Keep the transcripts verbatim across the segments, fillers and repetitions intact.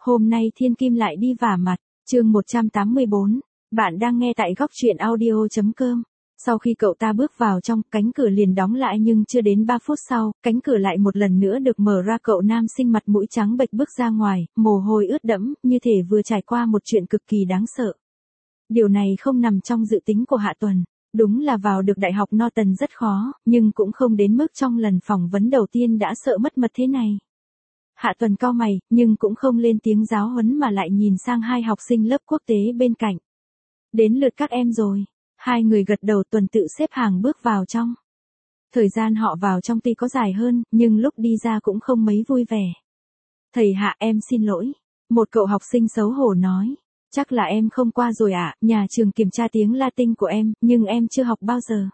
Hôm nay Thiên Kim lại đi vả mặt, chương một trăm tám mươi bốn, bạn đang nghe tại góc truyện audio.com. Sau khi cậu ta bước vào trong, cánh cửa liền đóng lại nhưng chưa đến ba phút sau, cánh cửa lại một lần nữa được mở ra, cậu nam sinh mặt mũi trắng bệch bước ra ngoài, mồ hôi ướt đẫm, như thể vừa trải qua một chuyện cực kỳ đáng sợ. Điều này không nằm trong dự tính của Hạ Tuần. Đúng là vào được Đại học Norton rất khó, nhưng cũng không đến mức trong lần phỏng vấn đầu tiên đã sợ mất mật thế này. Hạ Tuần cau mày, nhưng cũng không lên tiếng giáo huấn mà lại nhìn sang hai học sinh lớp quốc tế bên cạnh. Đến lượt các em rồi. Hai người gật đầu, Tuần tự xếp hàng bước vào trong. Thời gian họ vào trong tuy có dài hơn, nhưng lúc đi ra cũng không mấy vui vẻ. Thầy Hạ, em xin lỗi. Một cậu học sinh xấu hổ nói. Chắc là em không qua rồi ạ, à, nhà trường kiểm tra tiếng Latin của em, nhưng em chưa học bao giờ.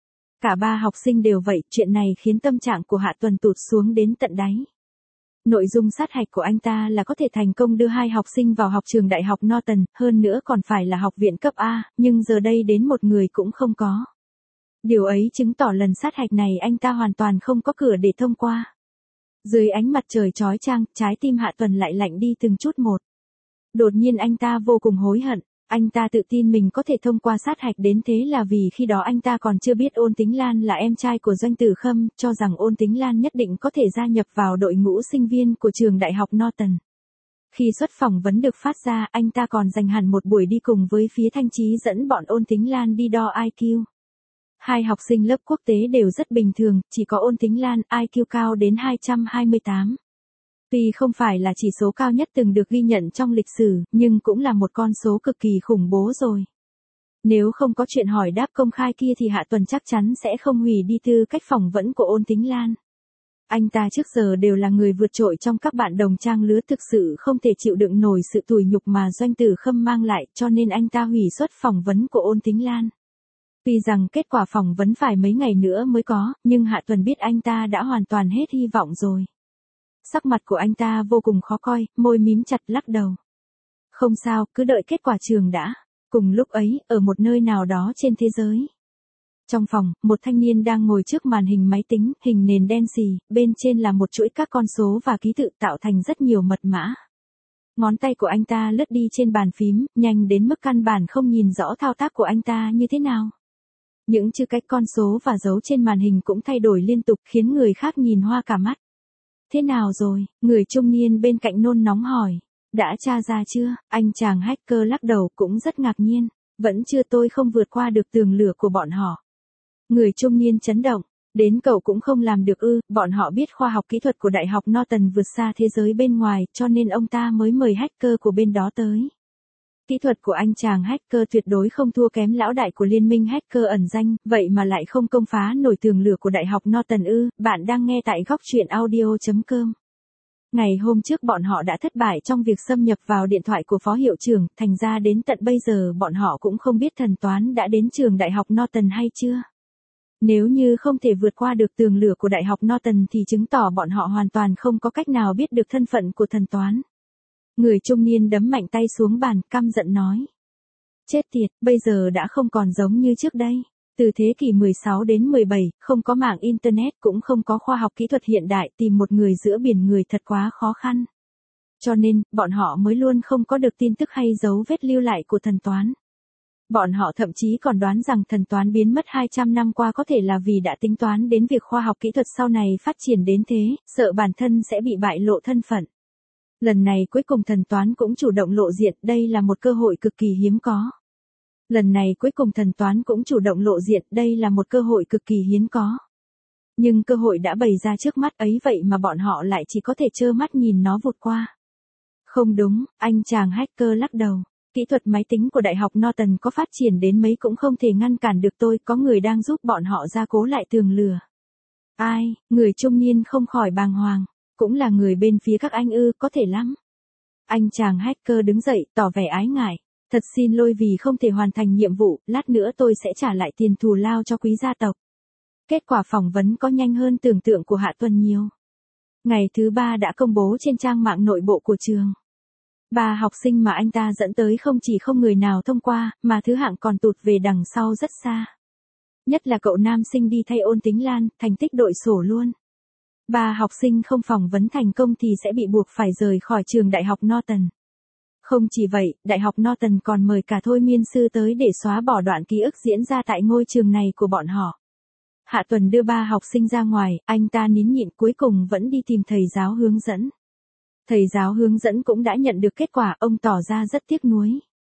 Cả ba học sinh đều vậy, chuyện này khiến tâm trạng của Hạ Tuần tụt xuống đến tận đáy. Nội dung sát hạch của anh ta là có thể thành công đưa hai học sinh vào học trường Đại học Norton, hơn nữa còn phải là học viện cấp A, nhưng giờ đây đến một người cũng không có. Điều ấy chứng tỏ lần sát hạch này anh ta hoàn toàn không có cửa để thông qua. Dưới ánh mặt trời chói chang, trái tim Hạ Tuần lại lạnh đi từng chút một. Đột nhiên anh ta vô cùng hối hận, anh ta tự tin mình có thể thông qua sát hạch đến thế là vì khi đó anh ta còn chưa biết Ôn Tính Lan là em trai của Doanh Tử Khâm, cho rằng Ôn Tính Lan nhất định có thể gia nhập vào đội ngũ sinh viên của trường Đại học Norton. Khi suất phỏng vấn được phát ra, anh ta còn dành hẳn một buổi đi cùng với phía Thanh Chí dẫn bọn Ôn Tính Lan đi đo i kiu. Hai học sinh lớp quốc tế đều rất bình thường, chỉ có Ôn Tính Lan i kiu cao đến hai trăm hai mươi tám. Tuy không phải là chỉ số cao nhất từng được ghi nhận trong lịch sử, nhưng cũng là một con số cực kỳ khủng bố rồi. Nếu không có chuyện hỏi đáp công khai kia thì Hạ Tuần chắc chắn sẽ không hủy đi tư cách phỏng vấn của Ôn Tính Lan. Anh ta trước giờ đều là người vượt trội trong các bạn đồng trang lứa, thực sự không thể chịu đựng nổi sự tủi nhục mà Doanh Tử Khâm mang lại, cho nên anh ta hủy suất phỏng vấn của Ôn Tính Lan. Tuy rằng kết quả phỏng vấn phải mấy ngày nữa mới có, nhưng Hạ Tuần biết anh ta đã hoàn toàn hết hy vọng rồi. Sắc mặt của anh ta vô cùng khó coi, môi mím chặt lắc đầu. Không sao, cứ đợi kết quả trường đã. Cùng lúc ấy, ở một nơi nào đó trên thế giới. Trong phòng, một thanh niên đang ngồi trước màn hình máy tính, hình nền đen xì, bên trên là một chuỗi các con số và ký tự tạo thành rất nhiều mật mã. Ngón tay của anh ta lướt đi trên bàn phím, nhanh đến mức căn bản không nhìn rõ thao tác của anh ta như thế nào. Những chữ cách, con số và dấu trên màn hình cũng thay đổi liên tục khiến người khác nhìn hoa cả mắt. Thế nào rồi? Người trung niên bên cạnh nôn nóng hỏi. Đã tra ra chưa? Anh chàng hacker lắc đầu cũng rất ngạc nhiên. Vẫn chưa, tôi không vượt qua được tường lửa của bọn họ. Người trung niên chấn động. Đến cậu cũng không làm được ư? Bọn họ biết khoa học kỹ thuật của Đại học Norton vượt xa thế giới bên ngoài, cho nên ông ta mới mời hacker của bên đó tới. Kỹ thuật của anh chàng hacker tuyệt đối không thua kém lão đại của liên minh hacker ẩn danh, vậy mà lại không công phá nổi tường lửa của Đại học Norton ư? Bạn đang nghe tại góc truyện audio.com. Ngày hôm trước bọn họ đã thất bại trong việc xâm nhập vào điện thoại của phó hiệu trưởng, thành ra đến tận bây giờ bọn họ cũng không biết thần toán đã đến trường Đại học Norton hay chưa. Nếu như không thể vượt qua được tường lửa của Đại học Norton thì chứng tỏ bọn họ hoàn toàn không có cách nào biết được thân phận của thần toán. Người trung niên đấm mạnh tay xuống bàn, căm giận nói. Chết tiệt, bây giờ đã không còn giống như trước đây. Từ thế kỷ mười sáu đến mười bảy, không có mạng Internet cũng không có khoa học kỹ thuật hiện đại, tìm một người giữa biển người thật quá khó khăn. Cho nên, bọn họ mới luôn không có được tin tức hay dấu vết lưu lại của thần toán. Bọn họ thậm chí còn đoán rằng thần toán biến mất hai trăm năm qua có thể là vì đã tính toán đến việc khoa học kỹ thuật sau này phát triển đến thế, sợ bản thân sẽ bị bại lộ thân phận. Lần này cuối cùng thần toán cũng chủ động lộ diện, đây là một cơ hội cực kỳ hiếm có. Lần này cuối cùng thần toán cũng chủ động lộ diện, đây là một cơ hội cực kỳ hiếm có. Nhưng cơ hội đã bày ra trước mắt ấy vậy mà bọn họ lại chỉ có thể trơ mắt nhìn nó vụt qua. Không đúng, anh chàng hacker lắc đầu. Kỹ thuật máy tính của Đại học Norton có phát triển đến mấy cũng không thể ngăn cản được tôi, có người đang giúp bọn họ gia cố lại tường lửa. Ai? Người trung niên không khỏi bàng hoàng. Cũng là người bên phía các anh ư, có thể lắm. Anh chàng hacker đứng dậy, tỏ vẻ ái ngại. Thật xin lỗi vì không thể hoàn thành nhiệm vụ, lát nữa tôi sẽ trả lại tiền thù lao cho quý gia tộc. Kết quả phỏng vấn có nhanh hơn tưởng tượng của Hạ Tuần nhiều. Ngày thứ ba đã công bố trên trang mạng nội bộ của trường. Ba học sinh mà anh ta dẫn tới không chỉ không người nào thông qua, mà thứ hạng còn tụt về đằng sau rất xa. Nhất là cậu nam sinh đi thay Ôn Tính Lan, thành tích đội sổ luôn. Ba học sinh không phỏng vấn thành công thì sẽ bị buộc phải rời khỏi trường Đại học Norton. Không chỉ vậy, Đại học Norton còn mời cả thôi miên sư tới để xóa bỏ đoạn ký ức diễn ra tại ngôi trường này của bọn họ. Hạ Tuần đưa ba học sinh ra ngoài, anh ta nín nhịn cuối cùng vẫn đi tìm thầy giáo hướng dẫn. Thầy giáo hướng dẫn cũng đã nhận được kết quả, ông tỏ ra rất tiếc nuối.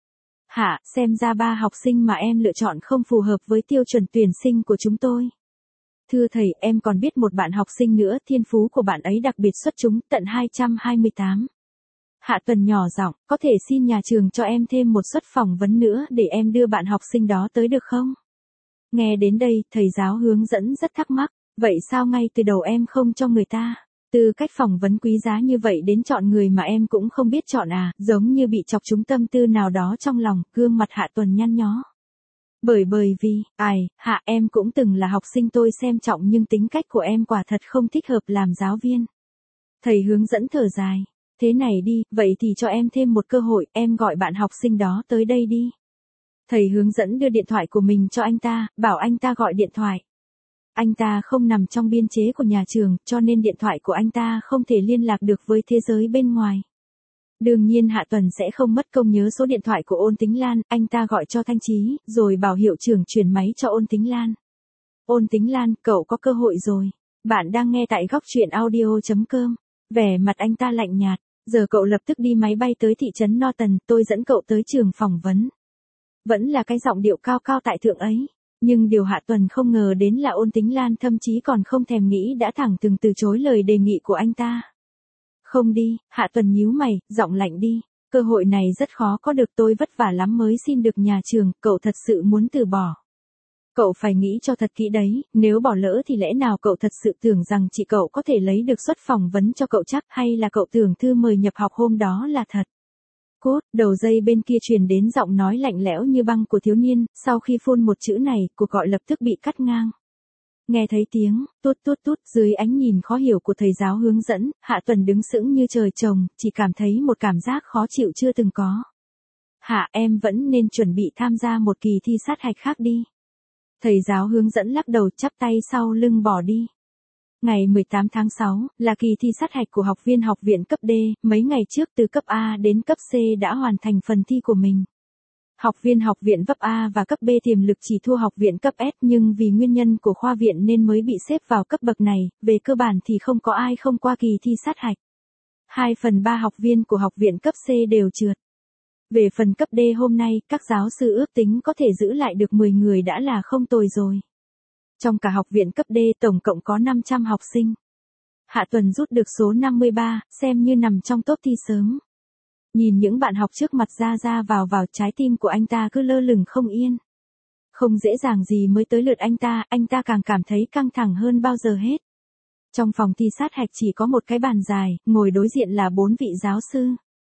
Hạ, xem ra ba học sinh mà em lựa chọn không phù hợp với tiêu chuẩn tuyển sinh của chúng tôi. Thưa thầy, em còn biết một bạn học sinh nữa, thiên phú của bạn ấy đặc biệt xuất chúng, tận hai trăm hai mươi tám. Hạ Tuần nhỏ giọng, có thể xin nhà trường cho em thêm một suất phỏng vấn nữa để em đưa bạn học sinh đó tới được không? Nghe đến đây, thầy giáo hướng dẫn rất thắc mắc, vậy sao ngay từ đầu em không cho người ta? Từ cách phỏng vấn quý giá như vậy đến chọn người mà em cũng không biết chọn à, giống như bị chọc trúng tâm tư nào đó trong lòng, gương mặt Hạ Tuần nhăn nhó. Bởi bởi vì, ai, Hạ em cũng từng là học sinh tôi xem trọng nhưng tính cách của em quả thật không thích hợp làm giáo viên. Thầy hướng dẫn thở dài, thế này đi, vậy thì cho em thêm một cơ hội, em gọi bạn học sinh đó tới đây đi. Thầy hướng dẫn đưa điện thoại của mình cho anh ta, bảo anh ta gọi điện thoại. Anh ta không nằm trong biên chế của nhà trường, cho nên điện thoại của anh ta không thể liên lạc được với thế giới bên ngoài. Đương nhiên Hạ Tuần sẽ không mất công nhớ số điện thoại của Ôn Tính Lan, anh ta gọi cho Thanh Chí, rồi bảo hiệu trưởng chuyển máy cho Ôn Tính Lan. Ôn Tính Lan, cậu có cơ hội rồi. Bạn đang nghe tại góc truyện audio chấm com. Vẻ mặt anh ta lạnh nhạt, giờ cậu lập tức đi máy bay tới thị trấn Norton, tôi dẫn cậu tới trường phỏng vấn. Vẫn là cái giọng điệu cao cao tại thượng ấy. Nhưng điều Hạ Tuần không ngờ đến là Ôn Tính Lan thậm chí còn không thèm nghĩ đã thẳng thừng từ chối lời đề nghị của anh ta. Không đi, Hạ Tuần nhíu mày, giọng lạnh đi. Cơ hội này rất khó có được, tôi vất vả lắm mới xin được nhà trường, cậu thật sự muốn từ bỏ. Cậu phải nghĩ cho thật kỹ đấy, nếu bỏ lỡ thì lẽ nào cậu thật sự tưởng rằng chị cậu có thể lấy được suất phỏng vấn cho cậu chắc, hay là cậu tưởng thư mời nhập học hôm đó là thật. Cốt, đầu dây bên kia truyền đến giọng nói lạnh lẽo như băng của thiếu niên, sau khi phun một chữ này, cuộc gọi lập tức bị cắt ngang. Nghe thấy tiếng, tút tút tút, dưới ánh nhìn khó hiểu của thầy giáo hướng dẫn, Hạ Tuần đứng sững như trời trồng, chỉ cảm thấy một cảm giác khó chịu chưa từng có. Hạ, em vẫn nên chuẩn bị tham gia một kỳ thi sát hạch khác đi. Thầy giáo hướng dẫn lắc đầu, chắp tay sau lưng bỏ đi. Ngày mười tám tháng sáu, là kỳ thi sát hạch của học viên học viện cấp D, mấy ngày trước từ cấp A đến cấp C đã hoàn thành phần thi của mình. Học viên học viện cấp A và cấp B tiềm lực chỉ thua học viện cấp S nhưng vì nguyên nhân của khoa viện nên mới bị xếp vào cấp bậc này, về cơ bản thì không có ai không qua kỳ thi sát hạch. Hai phần ba học viên của học viện cấp C đều trượt. Về phần cấp D hôm nay, các giáo sư ước tính có thể giữ lại được mười người đã là không tồi rồi. Trong cả học viện cấp D tổng cộng có năm trăm học sinh. Hạ Tuần rút được số năm mươi ba, xem như nằm trong top thi sớm. Nhìn những bạn học trước mặt ra ra vào vào, trái tim của anh ta cứ lơ lửng không yên. Không dễ dàng gì mới tới lượt anh ta, anh ta càng cảm thấy căng thẳng hơn bao giờ hết. Trong phòng thi sát hạch chỉ có một cái bàn dài, ngồi đối diện là bốn vị giáo sư.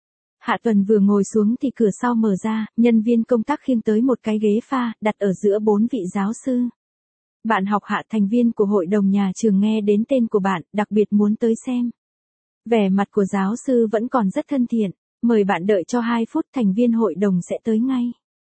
Hạ Tuần vừa ngồi xuống thì cửa sau mở ra, nhân viên công tác khiêng tới một cái ghế pha, đặt ở giữa bốn vị giáo sư. Bạn học Hạ, thành viên của hội đồng nhà trường, nghe đến tên của bạn, đặc biệt muốn tới xem. Vẻ mặt của giáo sư vẫn còn rất thân thiện, mời bạn đợi cho hai phút, thành viên hội đồng sẽ tới ngay.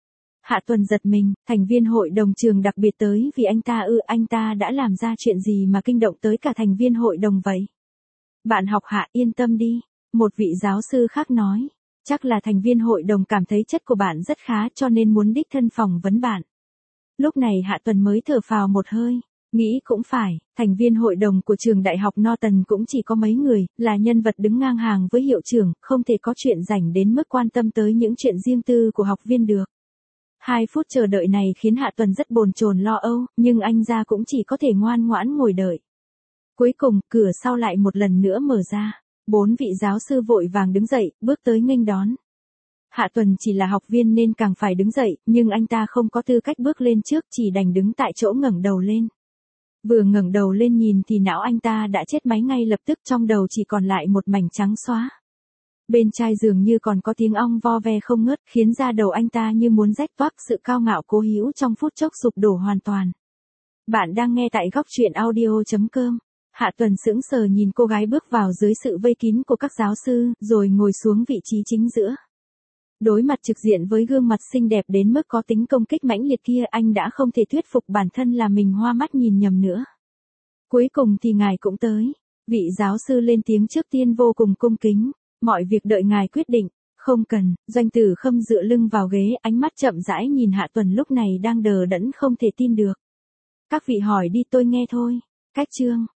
Hạ Tuần giật mình, thành viên hội đồng trường đặc biệt tới vì anh ta ư, anh ta đã làm ra chuyện gì mà kinh động tới cả thành viên hội đồng vậy? Bạn học Hạ, yên tâm đi, một vị giáo sư khác nói, chắc là thành viên hội đồng cảm thấy chất của bạn rất khá cho nên muốn đích thân phỏng vấn bạn. Lúc này Hạ Tuần mới thở phào một hơi, nghĩ cũng phải, thành viên hội đồng của trường Đại học Norton cũng chỉ có mấy người, là nhân vật đứng ngang hàng với hiệu trưởng, không thể có chuyện rảnh đến mức quan tâm tới những chuyện riêng tư của học viên được. Hai phút chờ đợi này khiến Hạ Tuần rất bồn chồn lo âu, nhưng anh ra cũng chỉ có thể ngoan ngoãn ngồi đợi. Cuối cùng, cửa sau lại một lần nữa mở ra, bốn vị giáo sư vội vàng đứng dậy, bước tới nghênh đón. Hạ Tuần chỉ là học viên nên càng phải đứng dậy, nhưng anh ta không có tư cách bước lên trước, chỉ đành đứng tại chỗ ngẩng đầu lên. Vừa ngẩng đầu lên nhìn thì não anh ta đã chết máy ngay lập tức, trong đầu chỉ còn lại một mảnh trắng xóa. Bên tai dường như còn có tiếng ong vo ve không ngớt, khiến da đầu anh ta như muốn rách toác, sự cao ngạo cố hữu trong phút chốc sụp đổ hoàn toàn. Bạn đang nghe tại góc truyện audio chấm com. Hạ Tuần sững sờ nhìn cô gái bước vào dưới sự vây kín của các giáo sư, rồi ngồi xuống vị trí chính giữa. Đối mặt trực diện với gương mặt xinh đẹp đến mức có tính công kích mãnh liệt kia, anh đã không thể thuyết phục bản thân là mình hoa mắt nhìn nhầm nữa. Cuối cùng thì ngài cũng tới. Vị giáo sư lên tiếng trước tiên vô cùng cung kính, mọi việc đợi ngài quyết định. Không cần, Doanh Tử Khâm dựa lưng vào ghế, ánh mắt chậm rãi nhìn Hạ Tuần lúc này đang đờ đẫn không thể tin được. Các vị hỏi đi tôi nghe thôi. Cách chương